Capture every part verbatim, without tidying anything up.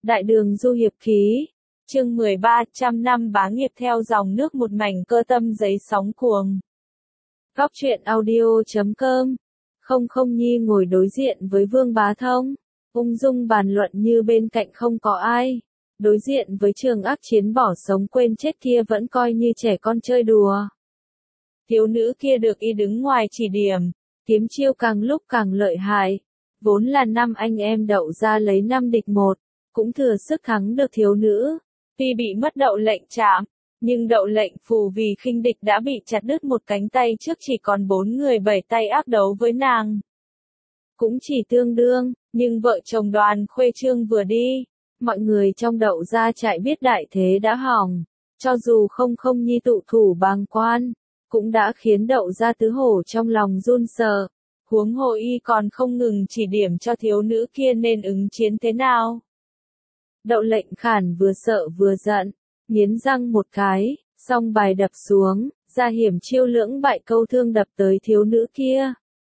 Đại đường du hiệp khí. Chương mười ba, trăm năm bá nghiệp theo dòng nước một mảnh cơ tâm giấy sóng cuồng. Góc truyện audio chấm com. Không không nhi ngồi đối diện với Vương Bá Thông, ung dung bàn luận như bên cạnh không có ai. Đối diện với trường ác chiến bỏ sống quên chết kia vẫn coi như trẻ con chơi đùa. Thiếu nữ kia được y đứng ngoài chỉ điểm, kiếm chiêu càng lúc càng lợi hại. Vốn là năm anh em đậu ra lấy năm địch một, cũng thừa sức thắng được thiếu nữ. Tuy bị mất đậu lệnh chạm, nhưng đậu lệnh phù vì khinh địch đã bị chặt đứt một cánh tay trước chỉ còn bốn người bảy tay ác đấu với nàng. Cũng chỉ tương đương, nhưng vợ chồng Đoàn Khuê Trương vừa đi, mọi người trong đậu gia trại biết đại thế đã hỏng, cho dù không không nhi tụ thủ bàng quan, cũng đã khiến đậu gia tứ hổ trong lòng run sợ. Huống hồ y còn không ngừng chỉ điểm cho thiếu nữ kia nên ứng chiến thế nào. Đậu lệnh khản vừa sợ vừa giận, nghiến răng một cái, song bài đập xuống, ra hiểm chiêu lưỡng bại câu thương đập tới thiếu nữ kia.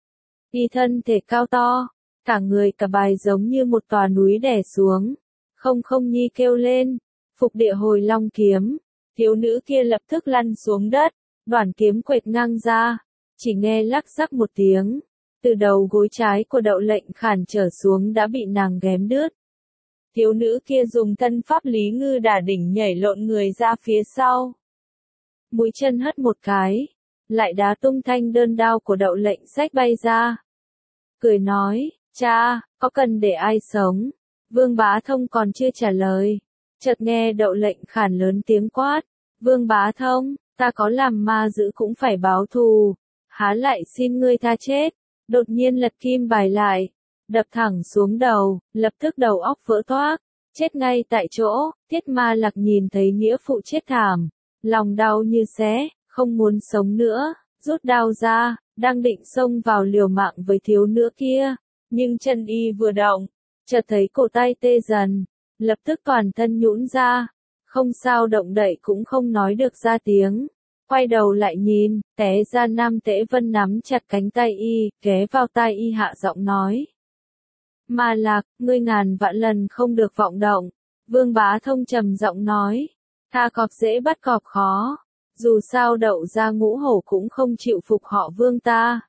Y thân thể cao to, cả người cả bài giống như một tòa núi đè xuống. Không không nhi kêu lên, phục địa hồi long kiếm, thiếu nữ kia lập tức lăn xuống đất, đoản kiếm quệt ngang ra, chỉ nghe lắc rắc một tiếng, từ đầu gối trái của đậu lệnh khản trở xuống đã bị nàng ghém đứt. Thiếu nữ kia dùng thân pháp lý ngư đả đỉnh nhảy lộn người ra phía sau. Mũi chân hất một cái, lại đá tung thanh đơn đao của đậu lệnh xách bay ra. Cười nói, cha, có cần để ai sống? Vương Bá Thông còn chưa trả lời. Chợt nghe đậu lệnh khản lớn tiếng quát. Vương Bá Thông, ta có làm ma dữ cũng phải báo thù. Há lại xin ngươi tha chết. Đột nhiên lật kim bài lại. Đập thẳng xuống đầu, lập tức đầu óc vỡ toác, chết ngay tại chỗ. Thiết Ma Lạc nhìn thấy nghĩa phụ chết thảm, lòng đau như xé, không muốn sống nữa, rút đao ra, đang định xông vào liều mạng với thiếu nữ kia, nhưng chân y vừa động, chợt thấy cổ tay tê dần, lập tức toàn thân nhũn ra, không sao động đậy cũng không nói được ra tiếng. Quay đầu lại nhìn, té ra Nam Tễ Vân nắm chặt cánh tay y, ghé vào tai y hạ giọng nói. Ma Lạc, ngươi ngàn vạn lần không được vọng động. Vương Bá Thông trầm giọng nói. Tha cọp dễ bắt cọp khó. Dù sao đậu ra ngũ hổ cũng không chịu phục họ Vương ta.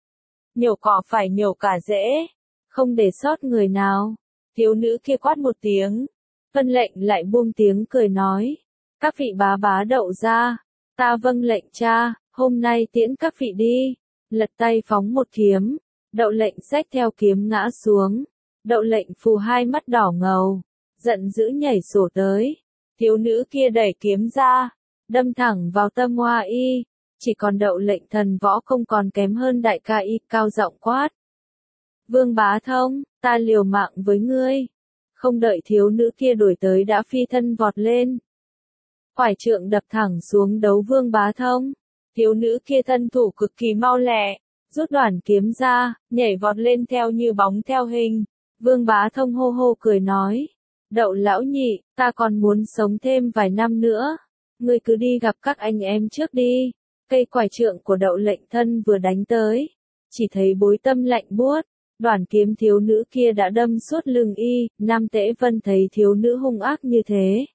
Nhổ cỏ phải nhổ cả rễ. Không để sót người nào. Thiếu nữ kia quát một tiếng. Vân lệnh lại buông tiếng cười nói. Các vị bá bá đậu ra. Ta vâng lệnh cha, hôm nay tiễn các vị đi. Lật tay phóng một kiếm. Đậu lệnh xách theo kiếm ngã xuống. Đậu lệnh phù hai mắt đỏ ngầu, giận dữ nhảy sổ tới. Thiếu nữ kia đẩy kiếm ra, đâm thẳng vào tâm hoa y. Chỉ còn đậu lệnh thần võ không còn kém hơn đại ca y, cao giọng quát. Vương Bá Thông, ta liều mạng với ngươi. Không đợi thiếu nữ kia đuổi tới đã phi thân vọt lên. Quải trượng đập thẳng xuống đấu Vương Bá Thông. Thiếu nữ kia thân thủ cực kỳ mau lẹ, rút đoản kiếm ra, nhảy vọt lên theo như bóng theo hình. Vương Bá Thông hô hô cười nói. Đậu lão nhị, ta còn muốn sống thêm vài năm nữa. Ngươi cứ đi gặp các anh em trước đi. Cây quải trượng của đậu lệnh thân vừa đánh tới. Chỉ thấy bối tâm lạnh buốt. Đoản kiếm thiếu nữ kia đã đâm suốt lưng y. Nam Tễ Vân thấy thiếu nữ hung ác như thế.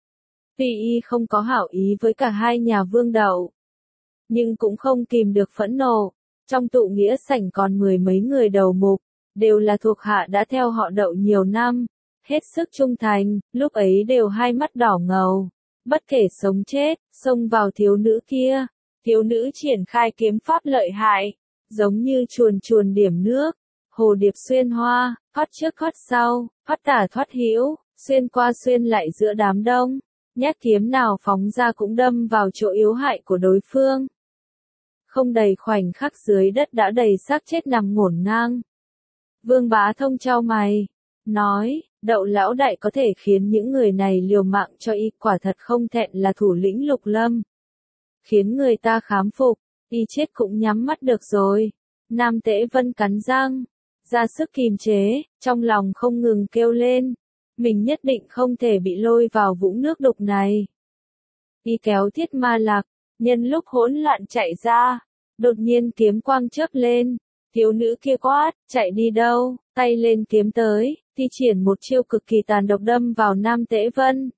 Tuy y không có hảo ý với cả hai nhà vương đậu, nhưng cũng không kìm được phẫn nộ. Trong tụ nghĩa sảnh còn mười mấy người đầu mục, đều là thuộc hạ đã theo họ đậu nhiều năm, hết sức trung thành, lúc ấy đều hai mắt đỏ ngầu, bất kể sống chết, xông vào thiếu nữ kia. Thiếu nữ triển khai kiếm pháp lợi hại, giống như chuồn chuồn điểm nước, hồ điệp xuyên hoa, thoát trước thoát sau, thoát tả thoát hữu, xuyên qua xuyên lại giữa đám đông, nhát kiếm nào phóng ra cũng đâm vào chỗ yếu hại của đối phương. Không đầy khoảnh khắc dưới đất đã đầy xác chết nằm ngổn ngang. Vương Bá Thông chau mày, nói, đậu lão đại có thể khiến những người này liều mạng cho y, quả thật không thẹn là thủ lĩnh Lục Lâm. Khiến người ta khám phục, y chết cũng nhắm mắt được rồi. Nam Tễ Vân cắn răng, ra sức kìm chế, trong lòng không ngừng kêu lên. Mình nhất định không thể bị lôi vào vũng nước đục này. Y kéo Thiết Ma Lạc, nhân lúc hỗn loạn chạy ra, đột nhiên kiếm quang chớp lên. Thiếu nữ kia quát, chạy đi đâu, tay lên kiếm tới, thi triển một chiêu cực kỳ tàn độc đâm vào Nam Tế Vân.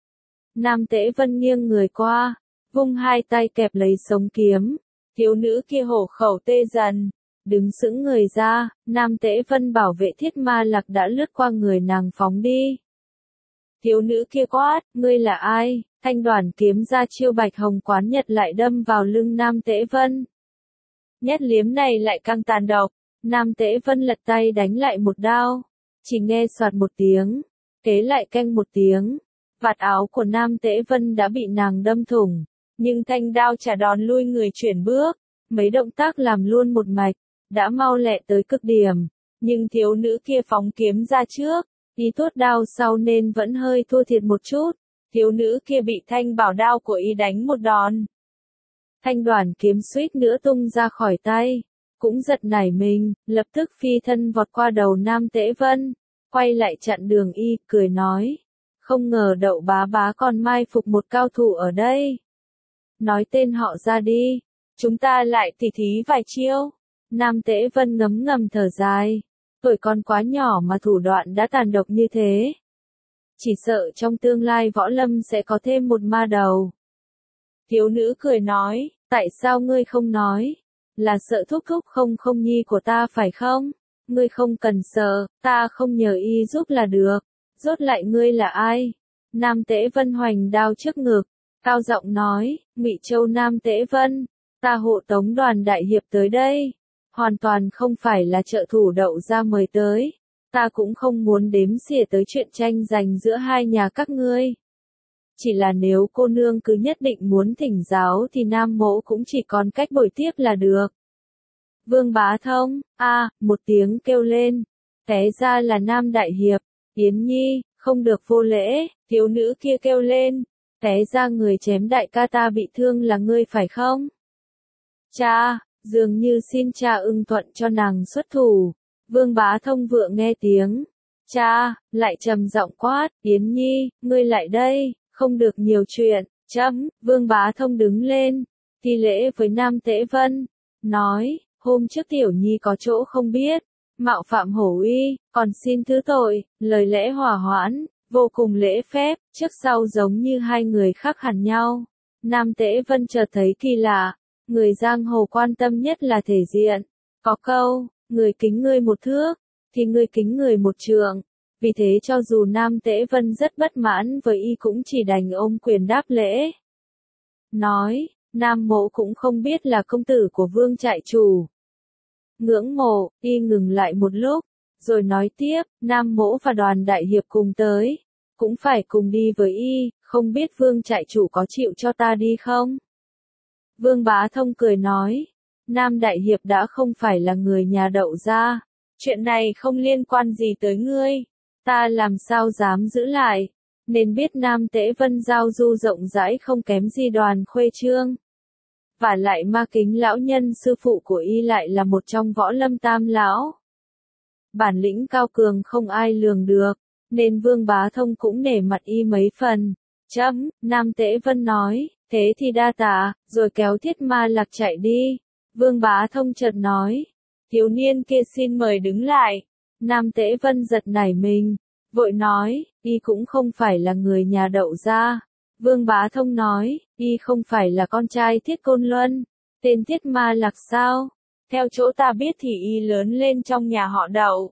Nam Tế Vân nghiêng người qua, vung hai tay kẹp lấy sống kiếm, thiếu nữ kia hổ khẩu tê dần, đứng sững người ra, Nam Tế Vân bảo vệ Thiết Ma Lạc đã lướt qua người nàng phóng đi. Thiếu nữ kia quát, ngươi là ai? Thanh đoàn kiếm ra chiêu Bạch Hồng Quán Nhật lại đâm vào lưng Nam Tế Vân. Nhát liếm này lại càng tàn độc, Nam Tế Vân lật tay đánh lại một đao, chỉ nghe soạt một tiếng, kế lại canh một tiếng, vạt áo của Nam Tế Vân đã bị nàng đâm thủng, nhưng thanh đao trả đòn lui người chuyển bước, mấy động tác làm luôn một mạch, đã mau lẹ tới cực điểm, nhưng thiếu nữ kia phóng kiếm ra trước, y tuốt đao sau nên vẫn hơi thua thiệt một chút, thiếu nữ kia bị thanh bảo đao của y đánh một đòn. Thanh đoàn kiếm suýt nữa tung ra khỏi tay, cũng giật nảy mình, lập tức phi thân vọt qua đầu Nam Tế Vân, quay lại chặn đường y, cười nói, không ngờ Đậu bá bá còn mai phục một cao thủ ở đây. Nói tên họ ra đi, chúng ta lại tỉ thí vài chiêu. Nam Tế Vân ngấm ngầm thở dài, tuổi còn quá nhỏ mà thủ đoạn đã tàn độc như thế. Chỉ sợ trong tương lai võ lâm sẽ có thêm một ma đầu. Thiếu nữ cười nói, tại sao ngươi không nói? Là sợ thúc thúc không không nhi của ta phải không? Ngươi không cần sợ, ta không nhờ y giúp là được. Rốt lại ngươi là ai? Nam Tế Vân hoành đao trước ngực, cao giọng nói, Ngụy Châu Nam Tế Vân, ta hộ tống đoàn đại hiệp tới đây. Hoàn toàn không phải là trợ thủ Đậu gia mời tới. Ta cũng không muốn đếm xỉa tới chuyện tranh giành giữa hai nhà các ngươi. Chỉ là nếu cô nương cứ nhất định muốn thỉnh giáo thì Nam Mỗ cũng chỉ còn cách bồi tiếp là được. Vương Bá Thông, a à, một tiếng kêu lên, té ra là Nam Đại Hiệp, Yến Nhi, không được vô lễ, thiếu nữ kia kêu lên, té ra người chém đại ca ta bị thương là ngươi phải không? Cha, dường như xin cha ưng thuận cho nàng xuất thủ. Vương Bá Thông vừa nghe tiếng, cha, lại trầm giọng quát, Yến Nhi, ngươi lại đây, không được nhiều chuyện, chấm, Vương Bá Thông đứng lên, thi lễ với Nam Tế Vân, nói, hôm trước Tiểu Nhi có chỗ không biết, mạo phạm hổ uy, còn xin thứ tội, lời lẽ hòa hoãn, vô cùng lễ phép, trước sau giống như hai người khác hẳn nhau. Nam Tế Vân chợt thấy kỳ lạ, người giang hồ quan tâm nhất là thể diện, có câu, người kính ngươi một thước, thì ngươi kính người một trượng. Vì thế cho dù Nam Tế Vân rất bất mãn với y cũng chỉ đành ôm quyền đáp lễ. Nói, Nam Mỗ cũng không biết là công tử của Vương trại chủ. Ngưỡng mộ, y ngừng lại một lúc, rồi nói tiếp, Nam Mỗ và đoàn đại hiệp cùng tới, cũng phải cùng đi với y, không biết Vương trại chủ có chịu cho ta đi không? Vương Bá Thông cười nói, Nam Đại Hiệp đã không phải là người nhà Đậu gia, chuyện này không liên quan gì tới ngươi, ta làm sao dám giữ lại, nên biết Nam Tế Vân giao du rộng rãi không kém gì Đoàn Khuê Trương. Và lại Ma Kính lão nhân sư phụ của y lại là một trong võ lâm tam lão. Bản lĩnh cao cường không ai lường được, nên Vương Bá Thông cũng nể mặt y mấy phần. Chấm, Nam Tế Vân nói, thế thì đa tạ, rồi kéo Thiết Ma Lạc chạy đi. Vương Bá Thông chợt nói, thiếu niên kia xin mời đứng lại. Nam Tế Vân giật nảy mình, vội nói, y cũng không phải là người nhà Đậu gia. Vương Bá Thông nói, y không phải là con trai Thiết Côn Luân, tên Thiết Ma Lạc sao? Theo chỗ ta biết thì y lớn lên trong nhà họ Đậu.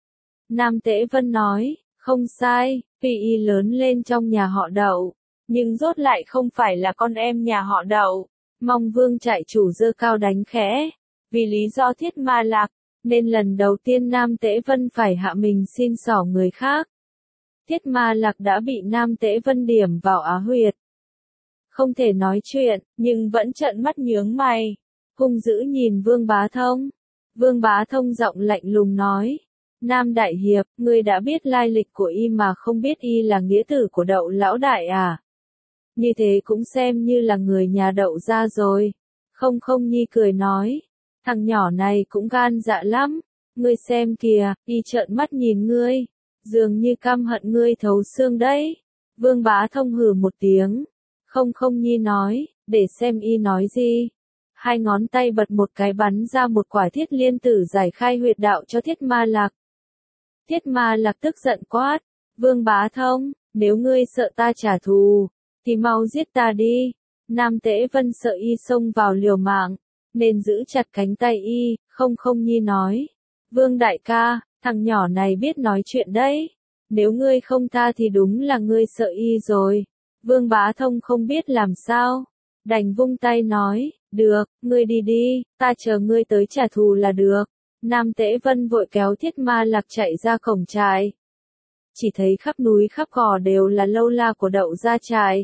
Nam Tế Vân nói, không sai, vì y lớn lên trong nhà họ Đậu, nhưng rốt lại không phải là con em nhà họ Đậu. Mong Vương trại chủ giơ cao đánh khẽ, vì lý do Thiết Ma Lạc, nên lần đầu tiên Nam Tế Vân phải hạ mình xin xỏ người khác. Thiết Ma Lạc đã bị Nam Tế Vân điểm vào á huyệt. Không thể nói chuyện, nhưng vẫn trợn mắt nhướng mày, hung dữ nhìn Vương Bá Thông. Vương Bá Thông giọng lạnh lùng nói, Nam Đại Hiệp, ngươi đã biết lai lịch của y mà không biết y là nghĩa tử của Đậu lão đại à? Như thế cũng xem như là người nhà Đậu gia rồi. Không không nhi cười nói, thằng nhỏ này cũng gan dạ lắm, ngươi xem kìa, y trợn mắt nhìn ngươi, dường như căm hận ngươi thấu xương đấy. Vương Bá Thông hừ một tiếng, không không nhi nói, để xem y nói gì. Hai ngón tay bật một cái bắn ra một quả thiết liên tử giải khai huyệt đạo cho Thiết Ma Lạc. Thiết Ma Lạc tức giận quát, Vương Bá Thông, nếu ngươi sợ ta trả thù, thì mau giết ta đi. Nam Tế Vân sợ y xông vào liều mạng, nên giữ chặt cánh tay y, không không nhi nói. Vương đại ca, thằng nhỏ này biết nói chuyện đấy. Nếu ngươi không tha thì đúng là ngươi sợ y rồi. Vương Bá Thông không biết làm sao. Đành vung tay nói, được, ngươi đi đi, ta chờ ngươi tới trả thù là được. Nam Tế Vân vội kéo Thiết Ma Lạc chạy ra cổng trại. Chỉ thấy khắp núi khắp cỏ đều là lâu la của Đậu gia trại.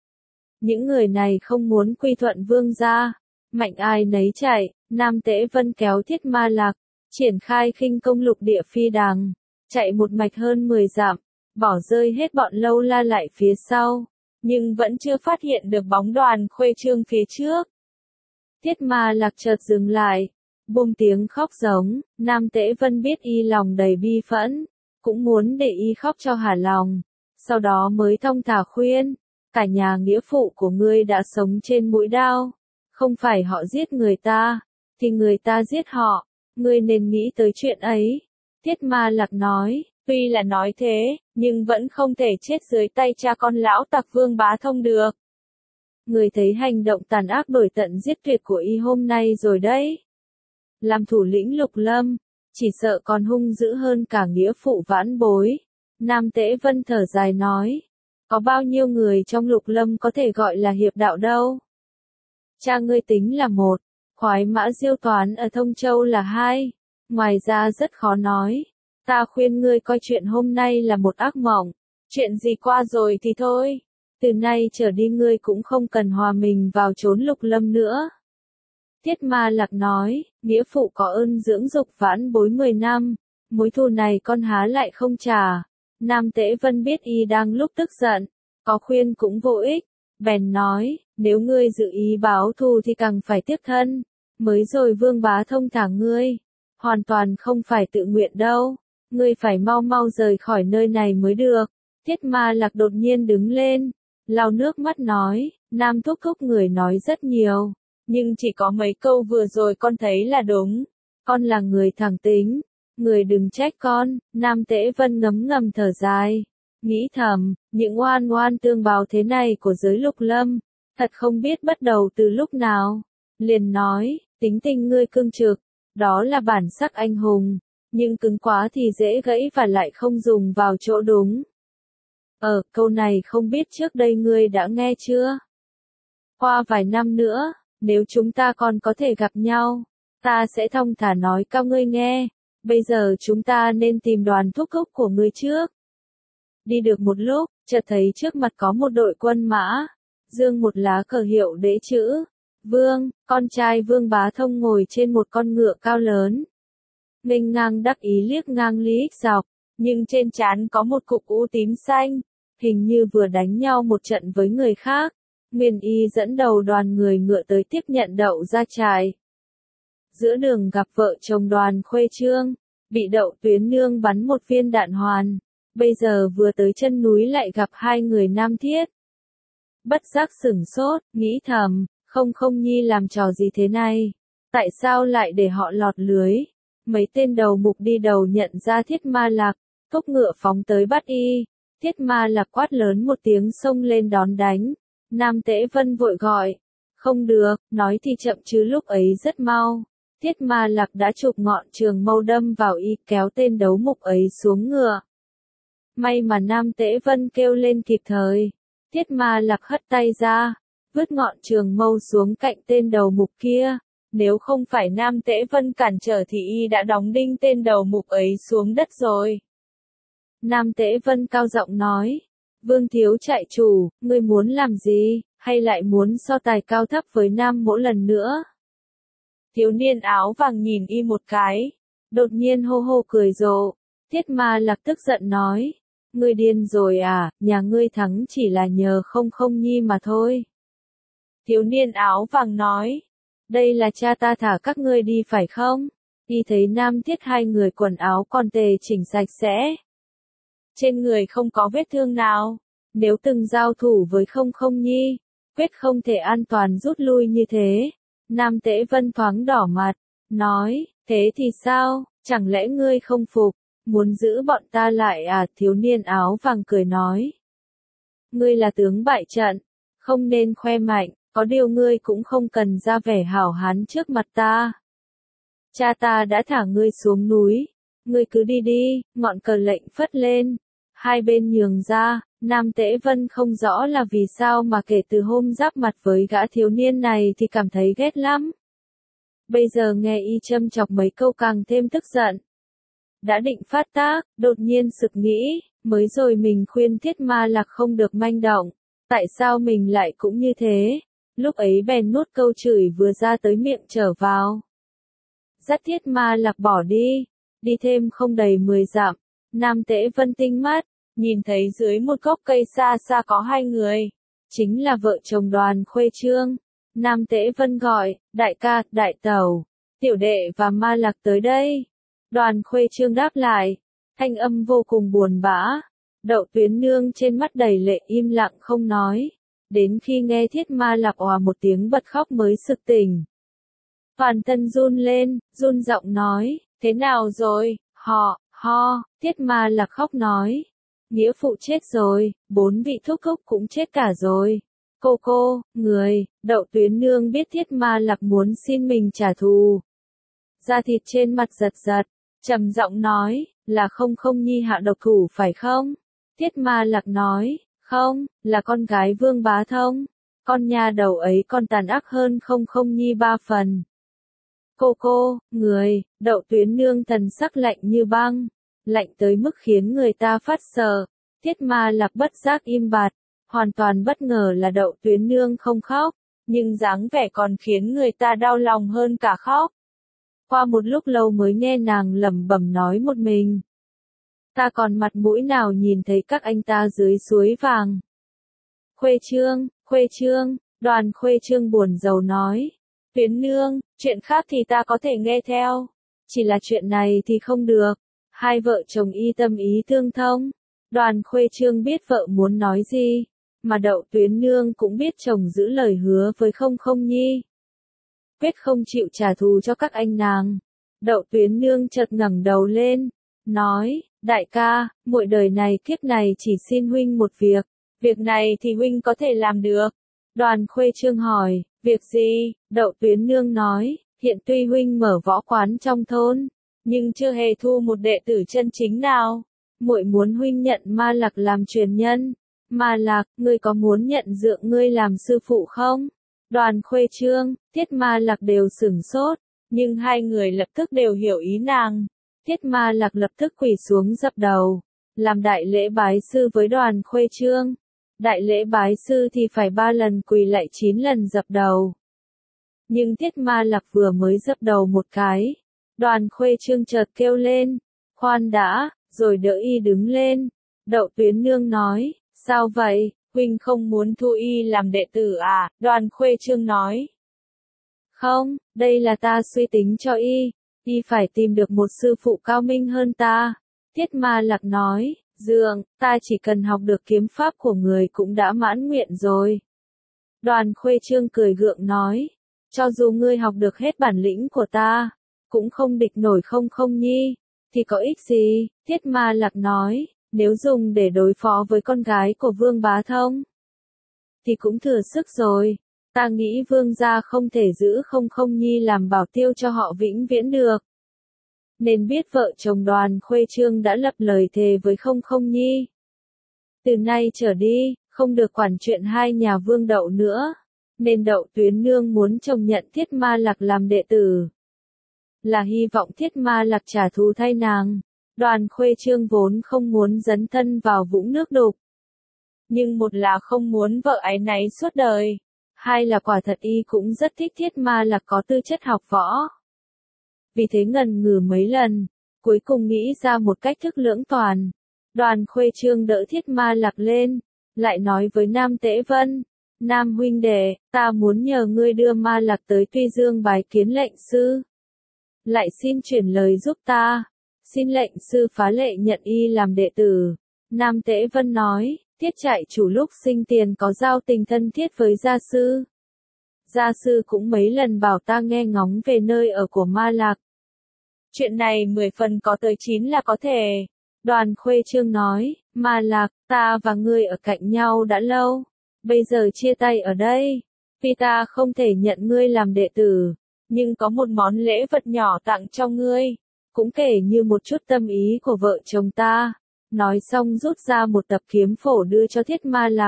Những người này không muốn quy thuận vương gia, mạnh ai nấy chạy. Nam Tế Vân kéo Thiết Ma Lạc, triển khai khinh công lục địa phi đằng, chạy một mạch hơn mười dặm, bỏ rơi hết bọn lâu la lại phía sau, nhưng vẫn chưa phát hiện được bóng Đoàn Khuê Trương phía trước. Thiết Ma Lạc chợt dừng lại, buông tiếng khóc giống. Nam Tế Vân biết y lòng đầy bi phẫn, cũng muốn để y khóc cho hả lòng, sau đó mới thong thả khuyên, cả nhà nghĩa phụ của ngươi đã sống trên mũi đao, không phải họ giết người ta, thì người ta giết họ, ngươi nên nghĩ tới chuyện ấy. Thiết Ma Lạc nói, tuy là nói thế, nhưng vẫn không thể chết dưới tay cha con lão tặc Vương Bá Thông được. Người thấy hành động tàn ác đổi tận giết tuyệt của y hôm nay rồi đấy. Làm thủ lĩnh Lục Lâm, chỉ sợ còn hung dữ hơn cả nghĩa phụ vãn bối. Nam Tế Vân thở dài nói, có bao nhiêu người trong Lục Lâm có thể gọi là hiệp đạo đâu. Cha ngươi tính là một, khoái mã diêu toán ở Thông Châu là hai, ngoài ra rất khó nói. Ta khuyên ngươi coi chuyện hôm nay là một ác mộng, chuyện gì qua rồi thì thôi. Từ nay trở đi ngươi cũng không cần hòa mình vào chốn Lục Lâm nữa. Thiết Ma Lạc nói, nghĩa phụ có ơn dưỡng dục vãn bối mười năm, mối thù này con há lại không trả. Nam Tế Vân biết y đang lúc tức giận, có khuyên cũng vô ích, bèn nói, nếu ngươi dự ý báo thù thì càng phải tiếp thân, mới rồi Vương Bá Thông thả ngươi, hoàn toàn không phải tự nguyện đâu, ngươi phải mau mau rời khỏi nơi này mới được. Thiết Ma Lạc đột nhiên đứng lên, lau nước mắt nói, Nam thúc thúc người nói rất nhiều, nhưng chỉ có mấy câu vừa rồi con thấy là đúng, con là người thẳng tính, người đừng trách con. Nam Tế Vân ngấm ngầm thở dài, nghĩ thầm, những oan oan tương báo thế này của giới Lục Lâm, thật không biết bắt đầu từ lúc nào. Liền nói, tính tình ngươi cương trực, đó là bản sắc anh hùng, nhưng cứng quá thì dễ gãy và lại không dùng vào chỗ đúng. Ờ, câu này không biết trước đây ngươi đã nghe chưa? Qua vài năm nữa, nếu chúng ta còn có thể gặp nhau, ta sẽ thong thả nói cao ngươi nghe. Bây giờ chúng ta nên tìm Đoàn thúc thúc của ngươi trước. Đi được một lúc, chợt thấy trước mặt có một đội quân mã, dương một lá cờ hiệu đế chữ Vương, con trai Vương Bá Thông ngồi trên một con ngựa cao lớn. Nghênh ngang đắc ý liếc ngang liếc dọc, nhưng trên trán có một cục u tím xanh, hình như vừa đánh nhau một trận với người khác. Nguyên Y dẫn đầu đoàn người ngựa tới tiếp nhận Đậu gia trại. Giữa đường gặp vợ chồng Đoàn Khuê Trương, bị Đậu Tuyến Nương bắn một viên đạn hoàn, bây giờ vừa tới chân núi lại gặp hai người nam thiết. Bất giác sửng sốt, nghĩ thầm, không không nhi làm trò gì thế này, tại sao lại để họ lọt lưới. Mấy tên đầu mục đi đầu nhận ra Thiết Ma Lạc, thúc ngựa phóng tới bắt y. Thiết Ma Lạc quát lớn một tiếng xông lên đón đánh. Nam Tế Vân vội gọi, không được, nói thì chậm chứ lúc ấy rất mau. Thiết Ma Lạc đã chụp ngọn trường mâu đâm vào y, kéo tên đấu mục ấy xuống ngựa. May mà Nam Tế Vân kêu lên kịp thời. Thiết Ma Lạc hất tay ra, vứt ngọn trường mâu xuống cạnh tên đầu mục kia. Nếu không phải Nam Tế Vân cản trở thì y đã đóng đinh tên đầu mục ấy xuống đất rồi. Nam Tế Vân cao giọng nói, Vương thiếu trại chủ, ngươi muốn làm gì, hay lại muốn so tài cao thấp với Nam Mỗ lần nữa? Thiếu niên áo vàng nhìn y một cái, đột nhiên hô hô cười rộ. Thiết Ma Lạc tức giận nói, ngươi điên rồi à, nhà ngươi thắng chỉ là nhờ không không nhi mà thôi. Thiếu niên áo vàng nói, đây là cha ta thả các ngươi đi phải không? Y thấy Nam Thiết hai người quần áo còn tề chỉnh sạch sẽ, trên người không có vết thương nào. Nếu từng giao thủ với không không nhi, quyết không thể an toàn rút lui như thế. Nam Tế Vân thoáng đỏ mặt, nói, thế thì sao, chẳng lẽ ngươi không phục? muốn giữ bọn ta lại à? Thiếu niên áo vàng cười nói. Ngươi là tướng bại trận, không nên khoe mạnh, có điều ngươi cũng không cần ra vẻ hảo hán trước mặt ta. Cha ta đã thả ngươi xuống núi, ngươi cứ đi đi, ngọn cờ lệnh phất lên, hai bên nhường ra. Nam Tế Vân không rõ là vì sao mà kể từ hôm giáp mặt với gã thiếu niên này thì cảm thấy ghét lắm. Bây giờ nghe y châm chọc mấy câu càng thêm tức giận. Đã định phát tác, đột nhiên sực nghĩ, mới rồi mình khuyên Thiết Ma Lạc không được manh động, tại sao mình lại cũng như thế, lúc ấy bèn nuốt câu chửi vừa ra tới miệng trở vào. Dắt Thiết Ma Lạc bỏ đi, đi thêm không đầy mười dặm, Nam Tế Vân tinh mắt, nhìn thấy dưới một gốc cây xa xa có hai người, chính là vợ chồng Đoàn Khuê Trương. Nam Tế Vân gọi, đại ca, đại tẩu, tiểu đệ và Ma Lạc tới đây. Đoàn Khuê Trương đáp lại, thanh âm vô cùng buồn bã. Đậu Tuyến Nương trên mắt đầy lệ im lặng không nói, đến khi nghe Thiết Ma Lạc òa một tiếng bật khóc mới sực tỉnh. Toàn thân run lên, run giọng nói, thế nào rồi, họ, ho, Thiết Ma Lạc khóc nói. Nghĩa phụ chết rồi, bốn vị thúc thúc cũng chết cả rồi. Cô cô, người, Đậu Tuyến Nương biết Thiết Ma Lạc muốn xin mình trả thù. Da thịt trên mặt giật giật, trầm giọng nói, là không không nhi hạ độc thủ phải không? Thiết Ma Lạc nói, không, là con gái Vương Bá Thông. Con nha đầu ấy còn tàn ác hơn không không nhi ba phần. Cô cô, người, Đậu Tuyến Nương thần sắc lạnh như băng, lạnh tới mức khiến người ta phát sợ. Thiết Ma Lạc bất giác im bặt, hoàn toàn bất ngờ là Đậu Tuyến Nương không khóc, nhưng dáng vẻ còn khiến người ta đau lòng hơn cả khóc. Qua một lúc lâu mới nghe nàng lẩm bẩm nói một mình. Ta còn mặt mũi nào nhìn thấy các anh ta dưới suối vàng. Khuê Trương, Khuê Trương, Đoàn Khuê Trương buồn rầu nói. Tuyến Nương, chuyện khác thì ta có thể nghe theo, chỉ là chuyện này thì không được. Hai vợ chồng y tâm ý tương thông. Đoàn Khuê Trương biết vợ muốn nói gì, mà Đậu Tuyến Nương cũng biết chồng giữ lời hứa với không không nhi. Quyết không chịu trả thù cho các anh nàng. Đậu Tuyến Nương chợt ngẩng đầu lên, nói, đại ca, muội đời này kiếp này chỉ xin huynh một việc. Việc này thì huynh có thể làm được. Đoàn Khuê Trương hỏi, việc gì? Đậu Tuyến Nương nói, hiện tuy huynh mở võ quán trong thôn, nhưng chưa hề thu một đệ tử chân chính nào. Muội muốn huynh nhận Ma Lạc làm truyền nhân. Ma Lạc, ngươi có muốn nhận dượng ngươi làm sư phụ không? Đoàn Khuê Trương, Thiết Ma Lạc đều sửng sốt, nhưng hai người lập tức đều hiểu ý nàng. Thiết Ma Lạc lập tức quỳ xuống dập đầu, làm đại lễ bái sư với Đoàn Khuê Trương. Đại lễ bái sư thì phải ba lần quỳ lại chín lần dập đầu. Nhưng Thiết Ma Lạc vừa mới dập đầu một cái, Đoàn Khuê Trương chợt kêu lên, khoan đã, rồi đỡ y đứng lên. Đậu Tuyến Nương nói, sao vậy, huynh không muốn thu y làm đệ tử à? Đoàn Khuê Trương nói, không, đây là ta suy tính cho y, y phải tìm được một sư phụ cao minh hơn ta. Thiết Ma Lạc nói, dượng, ta chỉ cần học được kiếm pháp của người cũng đã mãn nguyện rồi. Đoàn Khuê Trương cười gượng nói, cho dù ngươi học được hết bản lĩnh của ta, cũng không địch nổi không không nhi, thì có ích gì? Thiết Ma Lạc nói, nếu dùng để đối phó với con gái của Vương Bá Thông, thì cũng thừa sức rồi. Ta nghĩ Vương gia không thể giữ không không nhi làm bảo tiêu cho họ vĩnh viễn được. Nên biết vợ chồng Đoàn Khuê Trương đã lập lời thề với không không nhi. Từ nay trở đi, không được quản chuyện hai nhà Vương Đậu nữa. Nên Đậu Tuyến Nương muốn chồng nhận Thiết Ma Lạc làm đệ tử, là hy vọng Thiết Ma Lạc trả thù thay nàng. Đoàn Khuê Trương vốn không muốn dấn thân vào vũng nước đục, nhưng một là không muốn vợ áy náy suốt đời, hai là quả thật y cũng rất thích Thiết Ma Lạc có tư chất học võ. Vì thế ngần ngừ mấy lần, cuối cùng nghĩ ra một cách thức lưỡng toàn. Đoàn Khuê Trương đỡ Thiết Ma Lạc lên, lại nói với Nam Tế Vân, Nam huynh đệ, ta muốn nhờ ngươi đưa Ma Lạc tới Tuy Dương bái kiến lệnh sư. Lại xin chuyển lời giúp ta, xin lệnh sư phá lệ nhận y làm đệ tử. Nam Tế Vân nói, Thiết trại chủ lúc sinh tiền có giao tình thân thiết với gia sư. Gia sư cũng mấy lần bảo ta nghe ngóng về nơi ở của Ma Lạc. chuyện này mười phần có tới chín là có thể. Đoàn Khuê Trương nói, Ma Lạc, ta và ngươi ở cạnh nhau đã lâu, bây giờ chia tay ở đây, vì ta không thể nhận ngươi làm đệ tử, nhưng có một món lễ vật nhỏ tặng cho ngươi, cũng kể như một chút tâm ý của vợ chồng ta. Nói xong rút ra một tập kiếm phổ đưa cho Thiết Ma Lạc.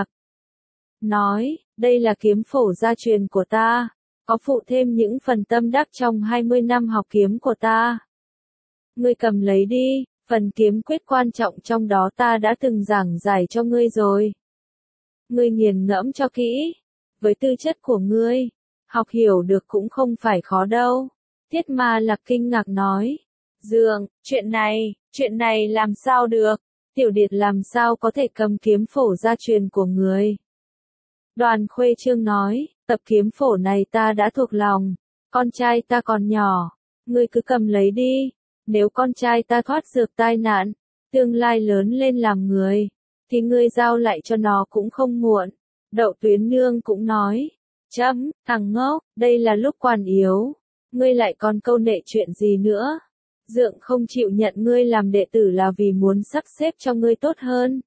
Nói, đây là kiếm phổ gia truyền của ta, có phụ thêm những phần tâm đắc trong hai mươi năm học kiếm của ta. Ngươi cầm lấy đi, phần kiếm quyết quan trọng trong đó ta đã từng giảng giải cho ngươi rồi. Ngươi nghiền ngẫm cho kỹ, với tư chất của ngươi, học hiểu được cũng không phải khó đâu. Thiết Ma Lạc kinh ngạc nói, Dượng, chuyện này, chuyện này làm sao được, Tiểu Điệt làm sao có thể cầm kiếm phổ gia truyền của người. Đoàn Khuê Trương nói, tập kiếm phổ này ta đã thuộc lòng, con trai ta còn nhỏ, ngươi cứ cầm lấy đi, nếu con trai ta thoát dược tai nạn, tương lai lớn lên làm người, thì ngươi giao lại cho nó cũng không muộn. Đậu Tuyến Nương cũng nói, chấm, thằng ngốc, đây là lúc quan yếu, ngươi lại còn câu nệ chuyện gì nữa. Dượng không chịu nhận ngươi làm đệ tử là vì muốn sắp xếp cho ngươi tốt hơn.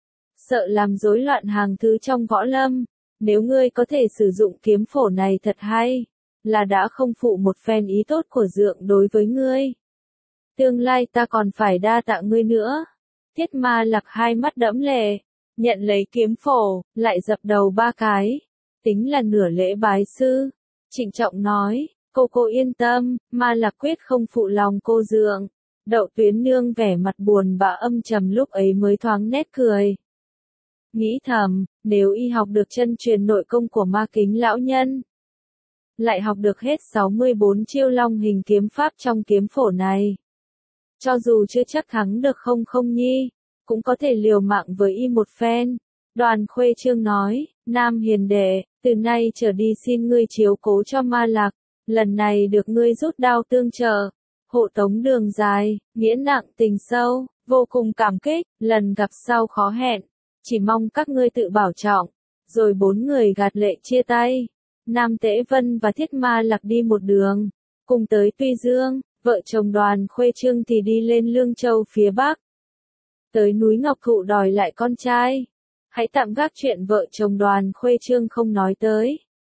Sợ làm rối loạn hàng thứ trong võ lâm, nếu ngươi có thể sử dụng kiếm phổ này thật hay, là đã không phụ một phen ý tốt của Dượng đối với ngươi. Tương lai ta còn phải đa tạ ngươi nữa. Thiết Ma Lạc hai mắt đẫm lệ, nhận lấy kiếm phổ, lại dập đầu ba cái, tính là nửa lễ bái sư. Trịnh trọng nói, cô cô yên tâm, Ma Lạc quyết không phụ lòng cô Dượng. Đậu Tuyến Nương vẻ mặt buồn bã âm trầm lúc ấy mới thoáng nét cười. Nghĩ thầm, nếu y học được chân truyền nội công của Ma Kính lão nhân, lại học được hết sáu mươi bốn chiêu long hình kiếm pháp trong kiếm phổ này, cho dù chưa chắc thắng được không không nhi, cũng có thể liều mạng với y một phen. Đoàn Khuê Trương nói, Nam hiền đệ, từ nay trở đi xin ngươi chiếu cố cho Ma Lạc, lần này được ngươi rút đao tương trợ, hộ tống đường dài, nghĩa nặng tình sâu, vô cùng cảm kích, lần gặp sau khó hẹn, chỉ mong các ngươi tự bảo trọng. Rồi bốn người gạt lệ chia tay. Nam Tễ Vân và Thiết Ma Lạc đi một đường, cùng tới Tuy Dương, vợ chồng Đoàn Khuê Trương thì đi lên Lương Châu phía Bắc. Tới núi Ngọc Thụ đòi lại con trai. Hãy tạm gác chuyện vợ chồng Đoàn Khuê Trương không nói tới.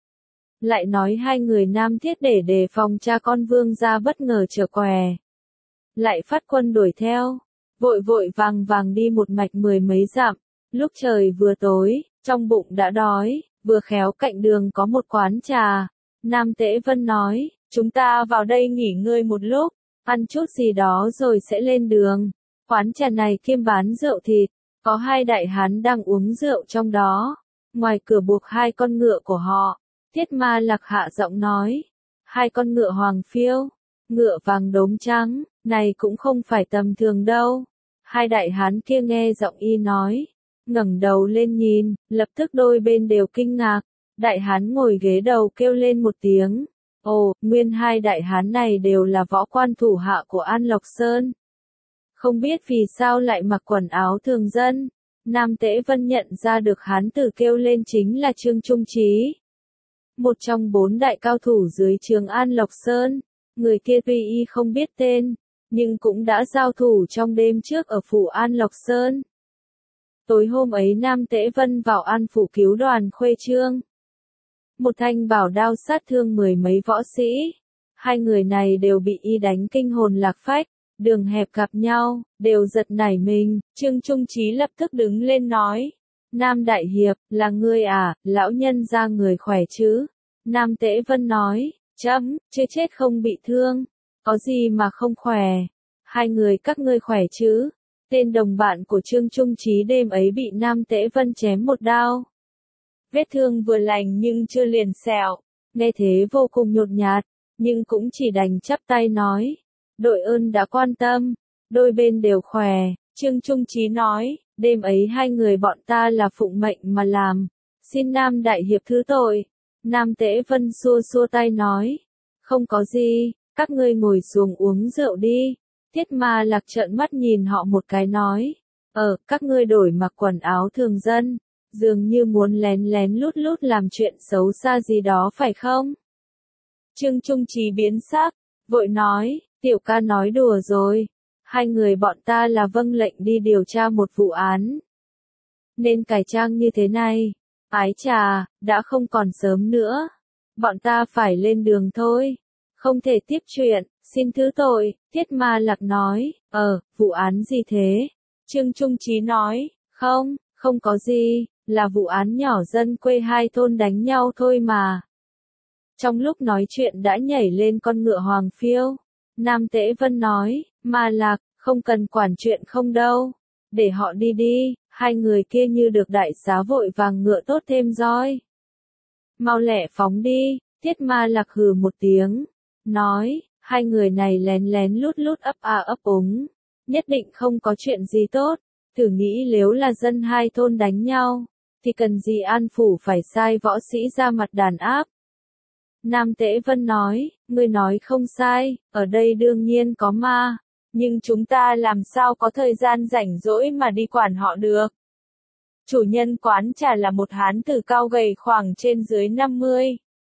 Lại nói hai người Nam Thiết để đề phòng cha con Vương gia bất ngờ trở què. Lại phát quân đuổi theo, vội vội vàng vàng đi một mạch mười mấy dặm, lúc trời vừa tối, trong bụng đã đói, vừa khéo cạnh đường có một quán trà. Nam Tễ Vân nói, chúng ta vào đây nghỉ ngơi một lúc, ăn chút gì đó rồi sẽ lên đường. Quán trà này kiêm bán rượu thịt, có hai đại hán đang uống rượu trong đó. Ngoài cửa buộc hai con ngựa của họ. Thiết Ma Lạc hạ giọng nói, hai con ngựa hoàng phiêu, ngựa vàng đốm trắng, này cũng không phải tầm thường đâu. Hai đại hán kia nghe giọng y nói, ngẩng đầu lên nhìn, lập tức đôi bên đều kinh ngạc. Đại hán ngồi ghế đầu kêu lên một tiếng, ồ, nguyên hai đại hán này đều là võ quan thủ hạ của An Lộc Sơn. Không biết vì sao lại mặc quần áo thường dân. Nam Tễ Vân nhận ra được hán tử kêu lên chính là Trương Trung Chí, một trong bốn đại cao thủ dưới trướng An Lộc Sơn. Người kia tuy y không biết tên, nhưng cũng đã giao thủ trong đêm trước ở phủ An Lộc Sơn. Tối hôm ấy Nam Tễ Vân vào An phủ cứu Đoàn Khuê Trương. Một thanh bảo đao sát thương mười mấy võ sĩ. Hai người này đều bị y đánh kinh hồn lạc phách, đường hẹp gặp nhau, đều giật nảy mình. Trương Trung Chí lập tức đứng lên nói, Nam Đại Hiệp, là ngươi à, lão nhân ra người khỏe chứ? Nam Tễ Vân nói, chấm, chưa chết không bị thương, có gì mà không khỏe, hai người các ngươi khỏe chứ? Tên đồng bạn của Trương Trung Chí đêm ấy bị Nam Tễ Vân chém một đao. Vết thương vừa lành nhưng chưa liền sẹo, nghe thế vô cùng nhột nhạt, nhưng cũng chỉ đành chắp tay nói, đội ơn đã quan tâm, đôi bên đều khỏe. Trương Trung Chí nói, đêm ấy hai người bọn ta là phụng mệnh mà làm, xin Nam Đại Hiệp thứ tội. Nam Tễ Vân xua xua tay nói, không có gì, các ngươi ngồi xuống uống rượu đi. Thiết Ma Lạc trợn mắt nhìn họ một cái nói, ờ, các ngươi đổi mặc quần áo thường dân, dường như muốn lén lén lút lút làm chuyện xấu xa gì đó phải không? Trương Trung Chí biến sắc, vội nói, Tiểu ca nói đùa rồi. Hai người bọn ta là vâng lệnh đi điều tra một vụ án. Nên cải trang như thế này. Ái chà, đã không còn sớm nữa. Bọn ta phải lên đường thôi. Không thể tiếp chuyện, xin thứ tội, Thiết Ma Lạc nói. Ờ, vụ án gì thế? Trương Trung Chí nói. Không, không có gì, là vụ án nhỏ dân quê hai thôn đánh nhau thôi mà. Trong lúc nói chuyện đã nhảy lên con ngựa hoàng phiêu. Nam Tế Vân nói, Ma Lạc, không cần quản chuyện không đâu. Để họ đi đi, hai người kia như được đại xá vội vàng ngựa tốt thêm roi. Mau lẹ phóng đi, Thiết Ma Lạc hừ một tiếng. Nói, hai người này lén lén lút lút ấp a ấp úng. Nhất định không có chuyện gì tốt. Thử nghĩ nếu là dân hai thôn đánh nhau, thì cần gì An Phủ phải sai võ sĩ ra mặt đàn áp. Nam Tế Vân nói, ngươi nói không sai, ở đây đương nhiên có ma, nhưng chúng ta làm sao có thời gian rảnh rỗi mà đi quản họ được. Chủ nhân quán trà là một hán tử cao gầy khoảng trên dưới năm mươi.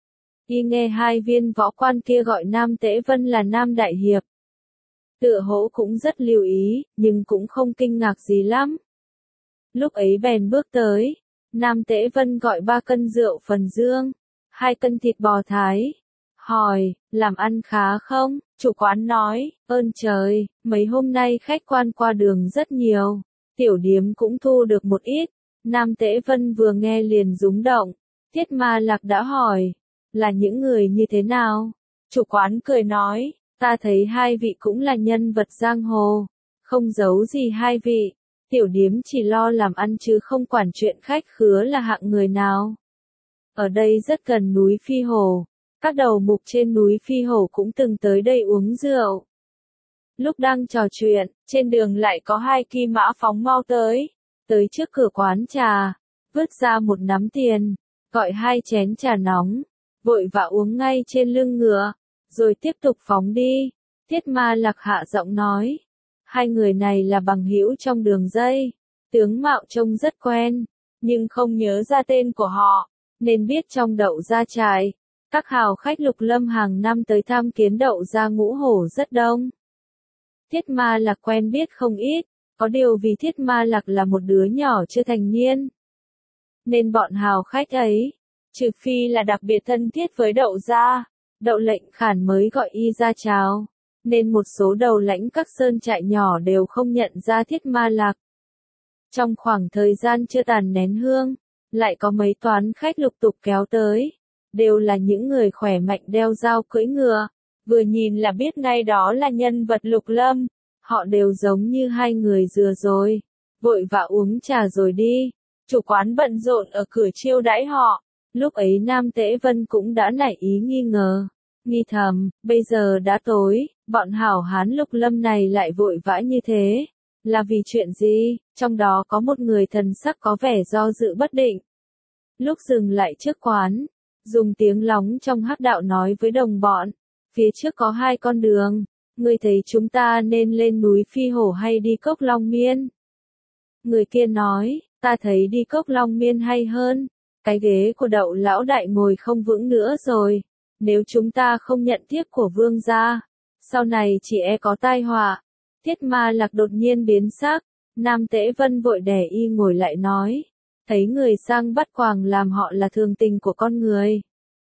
Y nghe hai viên võ quan kia gọi Nam Tế Vân là Nam Đại Hiệp. Tựa hỗ cũng rất lưu ý, nhưng cũng không kinh ngạc gì lắm. Lúc ấy bèn bước tới, Nam Tế Vân gọi ba cân rượu phần dương, hai cân thịt bò thái. Hỏi, làm ăn khá không? Chủ quán nói, ơn trời, mấy hôm nay khách quan qua đường rất nhiều, tiểu điếm cũng thu được một ít. Nam Tế Vân vừa nghe liền rúng động. Thiết Ma Lạc đã hỏi, là những người như thế nào? Chủ quán cười nói, ta thấy hai vị cũng là nhân vật giang hồ, không giấu gì hai vị, tiểu điếm chỉ lo làm ăn chứ không quản chuyện khách khứa là hạng người nào. Ở đây rất gần núi Phi Hồ, các đầu mục trên núi Phi Hồ cũng từng tới đây uống rượu. Lúc đang trò chuyện, trên đường lại có hai kỳ mã phóng mau tới, tới trước cửa quán trà, vứt ra một nắm tiền, gọi hai chén trà nóng, vội vã uống ngay trên lưng ngựa, rồi tiếp tục phóng đi. Thiết Ma Lạc hạ giọng nói, hai người này là bằng hữu trong đường dây, tướng mạo trông rất quen, nhưng không nhớ ra tên của họ, nên biết trong Đậu Gia Trại, các hào khách Lục Lâm hàng năm tới tham kiến Đậu Gia Ngũ Hổ rất đông. Thiết Ma Lạc quen biết không ít, có điều vì Thiết Ma Lạc là một đứa nhỏ chưa thành niên, nên bọn hào khách ấy, trừ phi là đặc biệt thân thiết với Đậu Gia, Đậu Lệnh Khản mới gọi y ra chào, nên một số đầu lãnh các sơn trại nhỏ đều không nhận ra Thiết Ma Lạc. Trong khoảng thời gian chưa tàn nén hương, lại có mấy toán khách lục tục kéo tới, đều là những người khỏe mạnh đeo dao cưỡi ngựa, vừa nhìn là biết ngay đó là nhân vật Lục Lâm, họ đều giống như hai người vừa rồi, vội vã uống trà rồi đi, chủ quán bận rộn ở cửa chiêu đãi họ, lúc ấy Nam Tế Vân cũng đã nảy ý nghi ngờ, nghi thầm, bây giờ đã tối, bọn hảo hán Lục Lâm này lại vội vã như thế, là vì chuyện gì? Trong đó có một người thần sắc có vẻ do dự bất định. Lúc dừng lại trước quán, dùng tiếng lóng trong hắc đạo nói với đồng bọn, phía trước có hai con đường, người thấy chúng ta nên lên núi Phi Hổ hay đi Cốc Long Miên? Người kia nói, ta thấy đi Cốc Long Miên hay hơn, cái ghế của Đậu lão đại ngồi không vững nữa rồi, nếu chúng ta không nhận tiếp của vương gia, sau này chỉ e có tai họa. Thiết Ma Lạc đột nhiên biến sắc, Nam Tế Vân vội đè y ngồi lại nói, thấy người sang bắt quàng làm họ là thường tình của con người.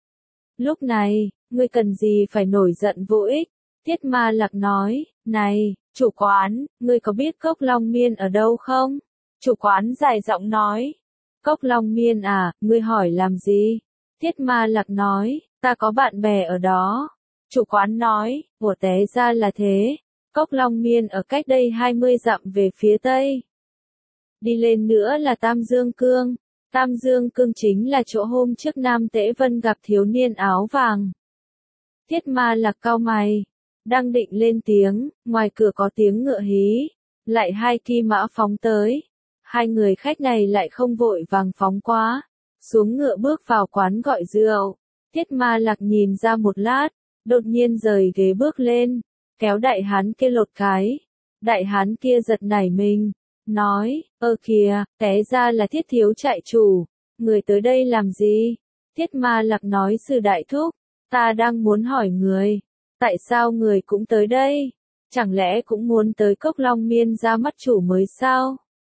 Lúc này, ngươi cần gì phải nổi giận vô ích? Thiết Ma Lạc nói, này, chủ quán, ngươi có biết Cốc Long Miên ở đâu không? Chủ quán dài giọng nói, Cốc Long Miên à, ngươi hỏi làm gì? Thiết Ma Lạc nói, ta có bạn bè ở đó. Chủ quán nói, của té ra là thế. Cốc Long Miên ở cách đây hai mươi dặm về phía tây. Đi lên nữa là Tam Dương Cương. Tam Dương Cương chính là chỗ hôm trước Nam Tế Vân gặp thiếu niên áo vàng. Thiết Ma Lạc cau mày, đang định lên tiếng, ngoài cửa có tiếng ngựa hí, lại hai kỳ mã phóng tới. Hai người khách này lại không vội vàng phóng quá, xuống ngựa bước vào quán gọi rượu. Thiết Ma Lạc nhìn ra một lát, đột nhiên rời ghế bước lên, kéo đại hán kia lột cái. Đại hán kia giật nảy mình, nói, ơ kìa, té ra là Thiết thiếu trại chủ, người tới đây làm gì? Thiết Ma Lạc nói, sư đại thúc, ta đang muốn hỏi người, tại sao người cũng tới đây? Chẳng lẽ cũng muốn tới Cốc Long Miên ra mắt chủ mới sao?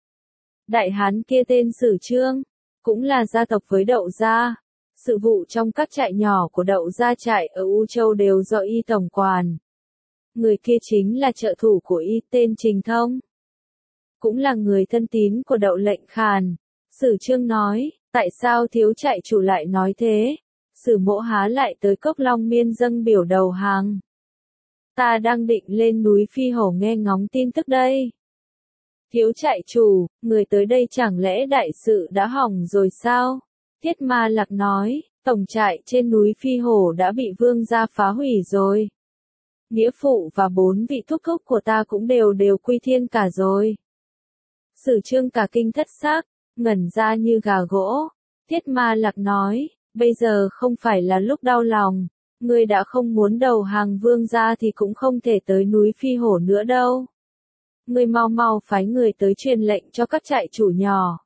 Đại hán kia tên Sử Trương, cũng là gia tộc với Đậu gia. Sự vụ trong các trại nhỏ của Đậu gia trại ở U Châu đều do y tổng quản. Người kia chính là trợ thủ của y tên Trình Thông. Cũng là người thân tín của Đậu Lệnh Khàn. Sử Trương nói, tại sao thiếu trại chủ lại nói thế? Sử Mỗ há lại tới Cốc Long Miên dâng biểu đầu hàng. Ta đang định lên núi Phi Hổ nghe ngóng tin tức đây. Thiếu trại chủ, người tới đây chẳng lẽ đại sự đã hỏng rồi sao? Thiết Ma Lạc nói, tổng trại trên núi Phi Hổ đã bị vương gia phá hủy rồi. Nghĩa phụ và bốn vị thúc thúc của ta cũng đều đều quy thiên cả rồi. Sử Trương cả kinh thất xác, ngẩn ra như gà gỗ. Thiết Ma Lạc nói, bây giờ không phải là lúc đau lòng. Ngươi đã không muốn đầu hàng vương gia thì cũng không thể tới núi Phi Hổ nữa đâu. Ngươi mau mau phái người tới truyền lệnh cho các trại chủ nhỏ.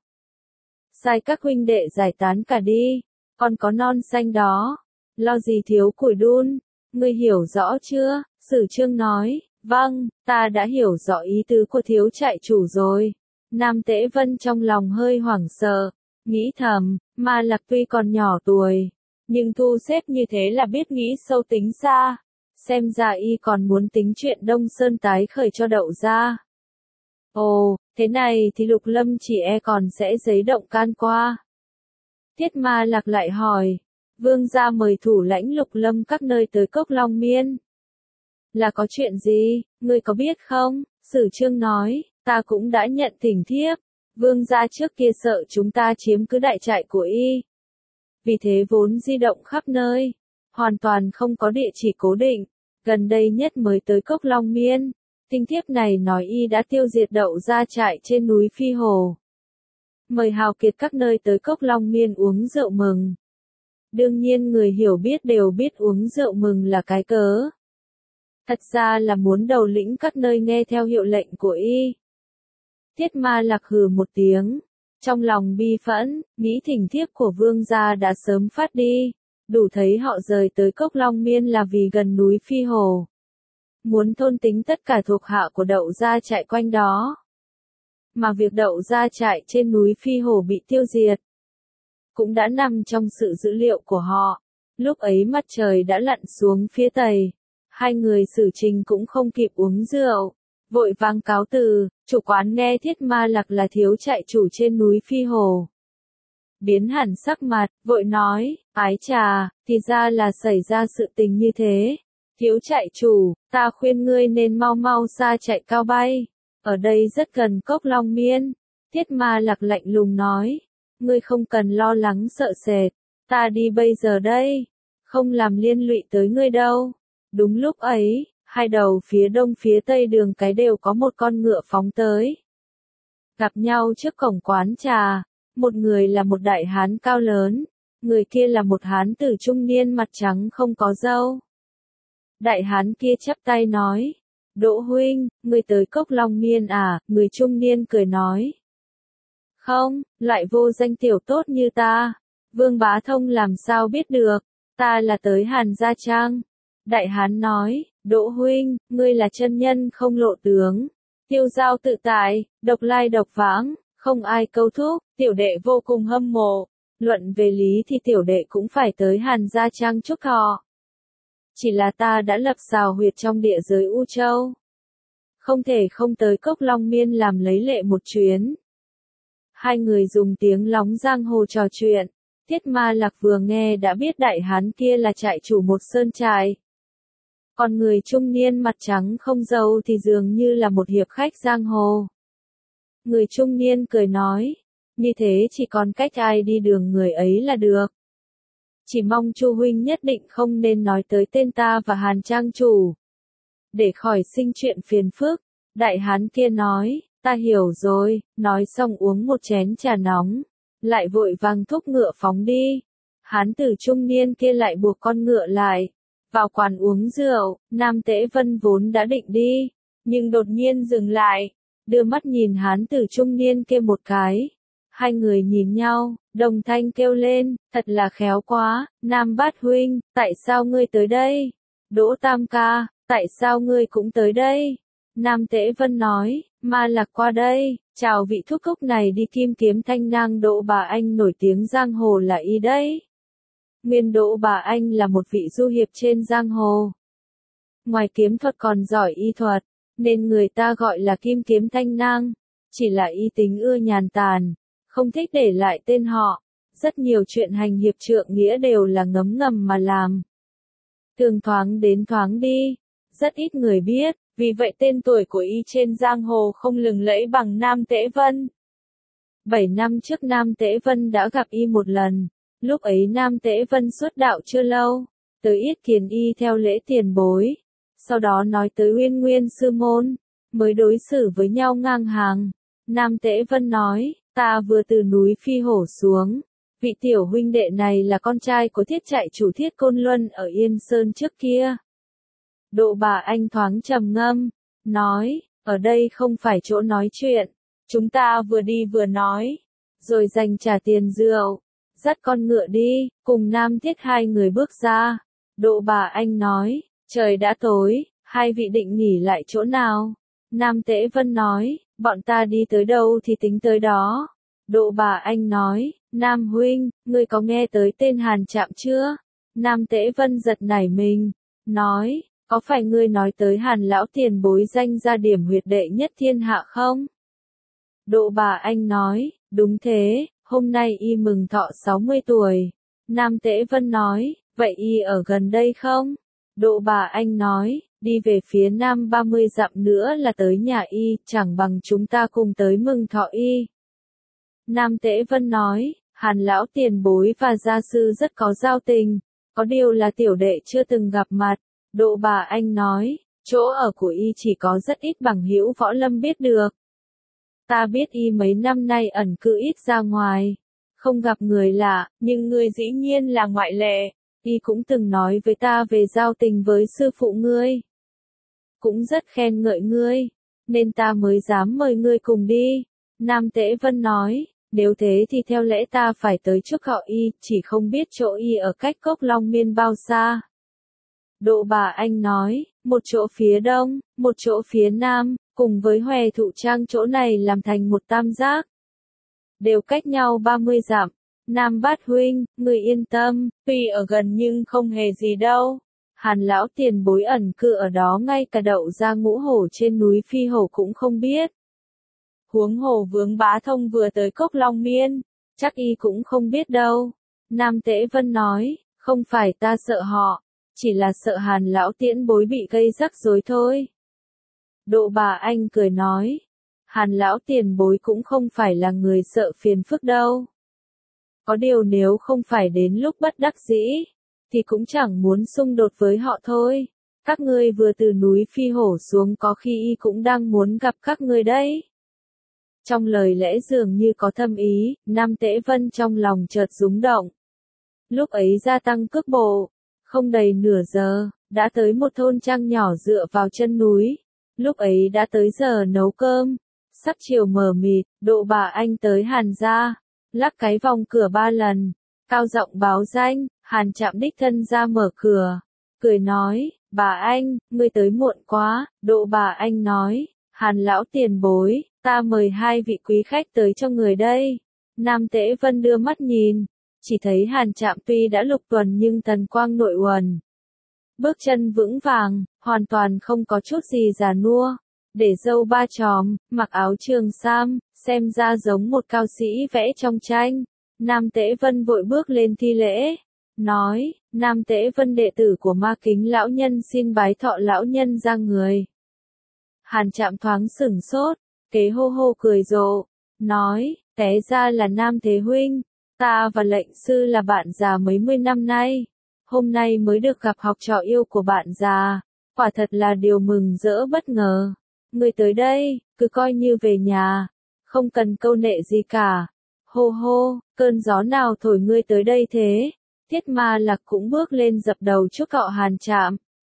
Sai các huynh đệ giải tán cả đi, còn có non xanh đó. Lo gì thiếu củi đun, ngươi hiểu rõ chưa? Sử Trương nói, vâng, ta đã hiểu rõ ý tứ của thiếu trại chủ rồi. Nam Tế Vân trong lòng hơi hoảng sợ, nghĩ thầm, Ma Lạc tuy còn nhỏ tuổi, nhưng thu xếp như thế là biết nghĩ sâu tính xa. Xem ra y còn muốn tính chuyện Đông Sơn tái khởi cho Đậu gia. Ồ, thế này thì Lục Lâm chỉ e còn sẽ giấy động can qua. Thiết Ma Lạc lại hỏi, vương gia mời thủ lãnh Lục Lâm các nơi tới Cốc Long Miên. Là có chuyện gì, ngươi có biết không? Sử Trương nói, ta cũng đã nhận thỉnh thiếp. Vương gia trước kia sợ chúng ta chiếm cứ đại trại của y. Vì thế vốn di động khắp nơi, hoàn toàn không có địa chỉ cố định, gần đây nhất mới tới Cốc Long Miên. Tin thiếp này nói y đã tiêu diệt Đậu gia trại trên núi Phi Hồ. Mời hào kiệt các nơi tới Cốc Long Miên uống rượu mừng. Đương nhiên người hiểu biết đều biết uống rượu mừng là cái cớ. Thật ra là muốn đầu lĩnh các nơi nghe theo hiệu lệnh của y. Thiết Ma Lạc hừ một tiếng, trong lòng bi phẫn, nghĩ thỉnh thiếp của vương gia đã sớm phát đi, đủ thấy họ rời tới Cốc Long Miên là vì gần núi Phi Hồ. Muốn thôn tính tất cả thuộc hạ của Đậu gia trại quanh đó. Mà việc Đậu gia trại trên núi Phi Hồ bị tiêu diệt, cũng đã nằm trong sự dữ liệu của họ. Lúc ấy mặt trời đã lặn xuống phía tây, hai người Sử Trình cũng không kịp uống rượu, vội vàng cáo từ. Chủ quán nghe Thiết Ma Lạc là thiếu trại chủ trên núi Phi Hồ, biến hẳn sắc mặt, vội nói, ái trà, thì ra là xảy ra sự tình như thế. Thiếu trại chủ, ta khuyên ngươi nên mau mau ra chạy cao bay, ở đây rất gần Cốc Long Miên. Thiết Ma Lạc lạnh lùng nói, ngươi không cần lo lắng sợ sệt, ta đi bây giờ đây, không làm liên lụy tới ngươi đâu. Đúng lúc ấy, hai đầu phía đông phía tây đường cái đều có một con ngựa phóng tới. Gặp nhau trước cổng quán trà, một người là một đại hán cao lớn, người kia là một hán tử trung niên mặt trắng không có râu. Đại hán kia chắp tay nói, Đỗ huynh, ngươi tới Cốc Long Miên à? Người trung niên cười nói, không, loại vô danh tiểu tốt như ta, Vương Bá Thông làm sao biết được, ta là tới Hàn Gia Trang. Đại hán nói, Đỗ huynh, ngươi là chân nhân không lộ tướng, tiêu giao tự tại, độc lai độc vãng, không ai câu thúc, tiểu đệ vô cùng hâm mộ. Luận về lý thì tiểu đệ cũng phải tới Hàn Gia Trang chúc thọ. Chỉ là ta đã lập xào huyệt trong địa giới U Châu, không thể không tới Cốc Long Miên làm lấy lệ một chuyến. Hai người dùng tiếng lóng giang hồ trò chuyện. Thiết Ma Lạc vừa nghe đã biết đại hán kia là trại chủ một sơn trại. Còn người trung niên mặt trắng không râu thì dường như là một hiệp khách giang hồ. Người trung niên cười nói, như thế chỉ còn cách ai đi đường người ấy là được. Chỉ mong Chu huynh nhất định không nên nói tới tên ta và Hàn Trang chủ, để khỏi sinh chuyện phiền phức. Đại hán kia nói, ta hiểu rồi, nói xong uống một chén trà nóng, lại vội vàng thúc ngựa phóng đi. Hán tử trung niên kia lại buộc con ngựa lại, vào quán uống rượu. Nam Tế Vân vốn đã định đi, nhưng đột nhiên dừng lại, đưa mắt nhìn hán tử trung niên kia một cái. Hai người nhìn nhau, đồng thanh kêu lên, thật là khéo quá, Nam Bát huynh, tại sao ngươi tới đây? Đỗ Tam ca, tại sao ngươi cũng tới đây? Nam Tế Vân nói, Ma Lạc qua đây, chào vị thúc thúc này đi Kim Kiếm Thanh Nang. Đỗ Bà Anh nổi tiếng giang hồ là y đấy. Nguyên Đỗ Bà Anh là một vị du hiệp trên giang hồ. Ngoài kiếm thuật còn giỏi y thuật, nên người ta gọi là Kim Kiếm Thanh Nang. Chỉ là y tính ưa nhàn tản, không thích để lại tên họ. Rất nhiều chuyện hành hiệp trượng nghĩa đều là ngấm ngầm mà làm. Thường thoáng đến thoáng đi, rất ít người biết, vì vậy tên tuổi của y trên giang hồ không lừng lẫy bằng Nam Tế Vân. Bảy năm trước Nam Tế Vân đã gặp y một lần, lúc ấy Nam Tế Vân xuất đạo chưa lâu, tới yết kiến y theo lễ tiền bối, sau đó nói tới Uyên Nguyên sư môn, mới đối xử với nhau ngang hàng. Nam Tế Vân nói, ta vừa từ núi Phi Hổ xuống. Vị tiểu huynh đệ này là con trai của thiết trại chủ Thiết Côn Luân ở Yên Sơn trước kia. Đỗ Bà Anh thoáng trầm ngâm, nói, ở đây không phải chỗ nói chuyện, chúng ta vừa đi vừa nói, rồi dành trả tiền rượu, dắt con ngựa đi, cùng Nam Thiết hai người bước ra. Đỗ Bà Anh nói, trời đã tối, hai vị định nghỉ lại chỗ nào? Nam Tế Vân nói, bọn ta đi tới đâu thì tính tới đó. Đỗ Bà Anh nói, Nam huynh, ngươi có nghe tới tên Hàn Trạm chưa? Nam Tế Vân giật nảy mình, nói, có phải ngươi nói tới Hàn lão tiền bối danh gia điểm huyệt đệ nhất thiên hạ không? Đỗ Bà Anh nói, đúng thế, hôm nay y mừng thọ sáu mươi tuổi. Nam Tế Vân nói, vậy y ở gần đây không? Đỗ Bà Anh nói, đi về phía nam ba mươi dặm nữa là tới nhà y, chẳng bằng chúng ta cùng tới mừng thọ y. Nam Tế Vân nói, Hàn lão tiền bối và gia sư rất có giao tình, có điều là tiểu đệ chưa từng gặp mặt. Đỗ Bà Anh nói, chỗ ở của y chỉ có rất ít bằng hữu võ lâm biết được. Ta biết y mấy năm nay ẩn cư ít ra ngoài, không gặp người lạ, nhưng ngươi dĩ nhiên là ngoại lệ. Y cũng từng nói với ta về giao tình với sư phụ ngươi, cũng rất khen ngợi ngươi, nên ta mới dám mời ngươi cùng đi. Nam Tế Vân nói, nếu thế thì theo lẽ ta phải tới trước họ y, chỉ không biết chỗ y ở cách Cốc Long Miên bao xa. Đỗ Bà Anh nói, một chỗ phía đông, một chỗ phía nam, cùng với Hòe Thụ Trang chỗ này làm thành một tam giác, đều cách nhau ba mươi dặm. Nam Bát huynh, người yên tâm, tuy ở gần nhưng không hề gì đâu. Hàn lão tiền bối ẩn cư ở đó, ngay cả đậu ra ngũ hổ trên núi Phi Hổ cũng không biết. Huống hồ Vướng Bá Thông vừa tới Cốc Long Miên, chắc y cũng không biết đâu. Nam Tế Vân nói, không phải ta sợ họ, chỉ là sợ Hàn lão tiễn bối bị gây rắc rối thôi. Đỗ Bà Anh cười nói, Hàn lão tiền bối cũng không phải là người sợ phiền phức đâu. Có điều nếu không phải đến lúc bất đắc dĩ, thì cũng chẳng muốn xung đột với họ thôi. Các ngươi vừa từ núi Phi Hổ xuống, có khi y cũng đang muốn gặp các ngươi đấy. Trong lời lẽ dường như có thâm ý, Nam Tế Vân trong lòng chợt rúng động. Lúc ấy gia tăng cước bộ, không đầy nửa giờ, đã tới một thôn trang nhỏ dựa vào chân núi. Lúc ấy đã tới giờ nấu cơm, sắc chiều mờ mịt, Đỗ Bà Anh tới Hàn gia, lắc cái vòng cửa ba lần, cao giọng báo danh. Hàn Trạm đích thân ra mở cửa, cười nói, bà Anh, ngươi tới muộn quá. Đỗ Bà Anh nói, Hàn lão tiền bối, ta mời hai vị quý khách tới cho người đây. Nam Tế Vân đưa mắt nhìn, chỉ thấy Hàn Trạm tuy đã lục tuần nhưng thần quang nội uẩn, bước chân vững vàng, hoàn toàn không có chút gì già nua, để râu ba chòm, mặc áo trường sam, xem ra giống một cao sĩ vẽ trong tranh. Nam Tế Vân vội bước lên thi lễ, nói, Nam Tế Vân đệ tử của Ma Kính lão nhân xin bái thọ lão nhân ra người. Hàn Trạm thoáng sửng sốt, kế hô hô cười rộ, nói, té ra là Nam Thế huynh, ta và lệnh sư là bạn già mấy mươi năm nay, hôm nay mới được gặp học trò yêu của bạn già, quả thật là điều mừng rỡ bất ngờ. Ngươi tới đây, cứ coi như về nhà, không cần câu nệ gì cả. Hô hô, cơn gió nào thổi ngươi tới đây thế? Thiết Ma Lạc cũng bước lên dập đầu chúc cọ Hàn Trạm.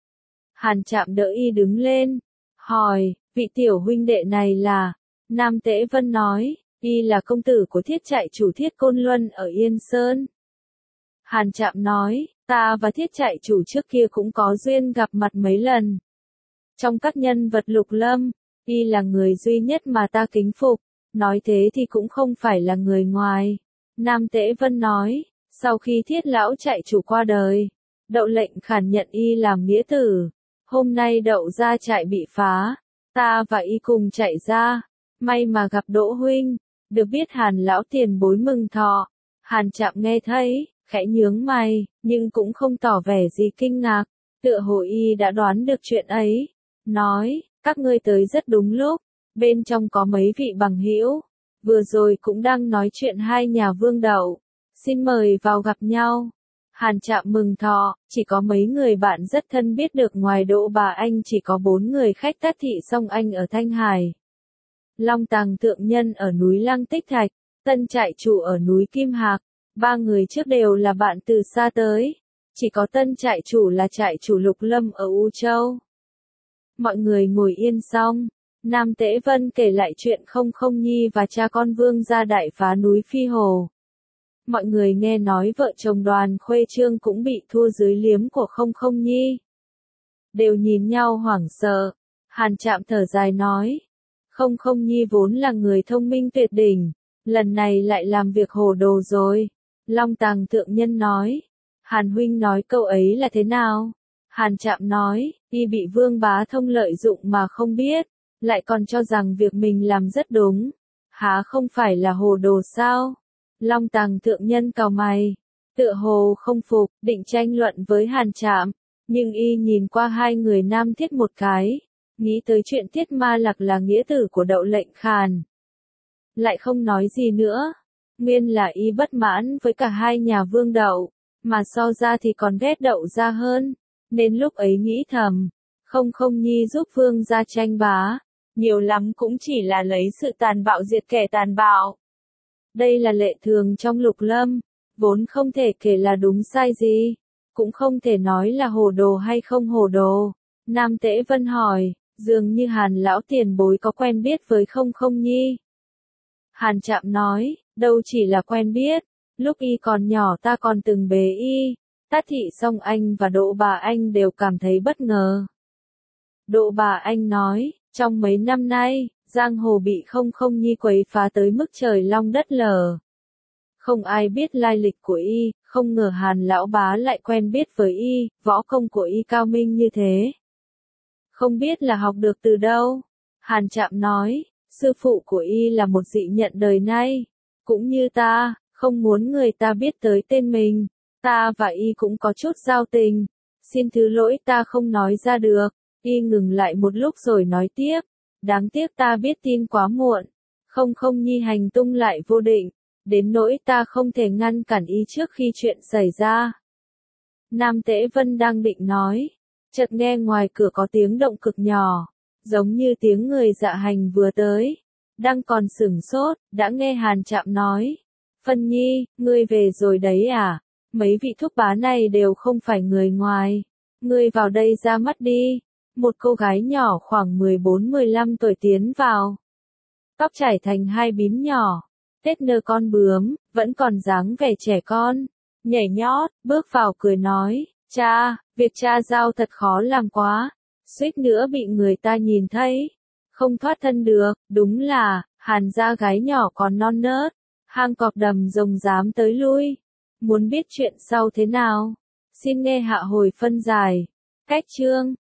Hàn Trạm đỡ y đứng lên, hỏi, vị tiểu huynh đệ này là? Nam Tế Vân nói, y là công tử của thiết trại chủ Thiết Côn Luân ở Yên Sơn. Hàn Trạm nói, Ta và Thiết trại chủ trước kia cũng có duyên gặp mặt mấy lần. Trong các nhân vật Lục Lâm, y là người duy nhất mà ta kính phục, nói thế thì cũng không phải là người ngoài. Nam Tế Vân nói, sau khi Thiết lão trại chủ qua đời, Đậu Lệnh Khàn nhận y làm nghĩa tử. Hôm nay Đậu gia trại bị phá, ta và y cùng chạy ra, may mà gặp Đỗ huynh, được biết Hàn lão tiền bối mừng thọ. Hàn Trạm nghe thấy, khẽ nhướng mày, nhưng cũng không tỏ vẻ gì kinh ngạc, tựa hồ y đã đoán được chuyện ấy, nói, các ngươi tới rất đúng lúc, bên trong có mấy vị bằng hữu, vừa rồi cũng đang nói chuyện hai nhà Vương Đậu, xin mời vào gặp nhau. Hàn Trạm mừng thọ, chỉ có mấy người bạn rất thân biết được, ngoài Đỗ bà anh chỉ có bốn người khách Tát Thị Song Anh ở Thanh Hải, Long Tàng Thượng Nhân ở núi Lăng Tích Thạch, Tân trại chủ ở núi Kim Hạc. Ba người trước đều là bạn từ xa tới, chỉ có Tân trại chủ là trại chủ Lục Lâm ở U Châu. Mọi người ngồi yên xong, Nam Tế Vân kể lại chuyện Không Không Nhi và cha con Vương gia đại phá núi Phi Hồ. Mọi người nghe nói vợ chồng Đoàn Khuê Trương cũng bị thua dưới liếm của Không Không Nhi. Đều nhìn nhau hoảng sợ, Hàn Trạm thở dài nói, Không Không Nhi vốn là người thông minh tuyệt đỉnh, lần này lại làm việc hồ đồ rồi. Long Tàng Thượng Nhân nói, Hàn huynh nói câu ấy là thế nào? Hàn Trạm nói, y bị Vương Bá Thông lợi dụng mà không biết, lại còn cho rằng việc mình làm rất đúng, há không phải là hồ đồ sao? Long Tàng Thượng Nhân cau mày, tựa hồ không phục, định tranh luận với Hàn Trạm, nhưng y nhìn qua hai người Nam Thiết một cái, nghĩ tới chuyện Thiết Ma Lạc là nghĩa tử của Đậu Lệnh Khàn, lại không nói gì nữa. Nguyên là y bất mãn với cả hai nhà Vương Đậu, mà so ra thì còn ghét Đậu gia hơn, nên lúc ấy nghĩ thầm, Không Không Nhi giúp Vương gia tranh bá, nhiều lắm cũng chỉ là lấy sự tàn bạo diệt kẻ tàn bạo. Đây là lệ thường trong Lục Lâm, vốn không thể kể là đúng sai gì, cũng không thể nói là hồ đồ hay không hồ đồ. Nam Tế Vân hỏi, dường như Hàn lão tiền bối có quen biết với Không Không Nhi. Hàn Trạm nói, đâu chỉ là quen biết, lúc y còn nhỏ ta còn từng bế y, Tát Thị Song Anh và Đỗ bà anh đều cảm thấy bất ngờ. Đỗ bà anh nói, trong mấy năm nay, giang hồ bị Không Không Nhi quấy phá tới mức trời long đất lở. Không ai biết lai lịch của y, không ngờ Hàn lão bá lại quen biết với y, võ công của y cao minh như thế. Không biết là học được từ đâu. Hàn Trạm nói, sư phụ của y là một dị nhận đời nay, cũng như ta, không muốn người ta biết tới tên mình, ta và y cũng có chút giao tình, xin thứ lỗi ta không nói ra được. Y ngừng lại một lúc rồi nói tiếp, đáng tiếc ta biết tin quá muộn, Không Không Nhi hành tung lại vô định, đến nỗi ta không thể ngăn cản y trước khi chuyện xảy ra. Nam Tế Vân đang định nói, chợt nghe ngoài cửa có tiếng động cực nhỏ, giống như tiếng người dạ hành vừa tới. Đang còn sửng sốt, đã nghe Hàn Trạm nói, Phân Nhi, ngươi về rồi đấy à? Mấy vị thúc bá này đều không phải người ngoài, ngươi vào đây ra mắt đi. Một cô gái nhỏ khoảng mười bốn mười lăm tuổi tiến vào, tóc chải thành hai bím nhỏ, tết nơ con bướm, vẫn còn dáng vẻ trẻ con, nhảy nhót, bước vào cười nói, cha, việc cha giao thật khó làm quá, suýt nữa bị người ta nhìn thấy, không thoát thân được, đúng là, Hàn gia gái nhỏ còn non nớt, hang cọp đầm rồng dám tới lui. Muốn biết chuyện sau thế nào? Xin nghe hạ hồi phân giải. Cách chương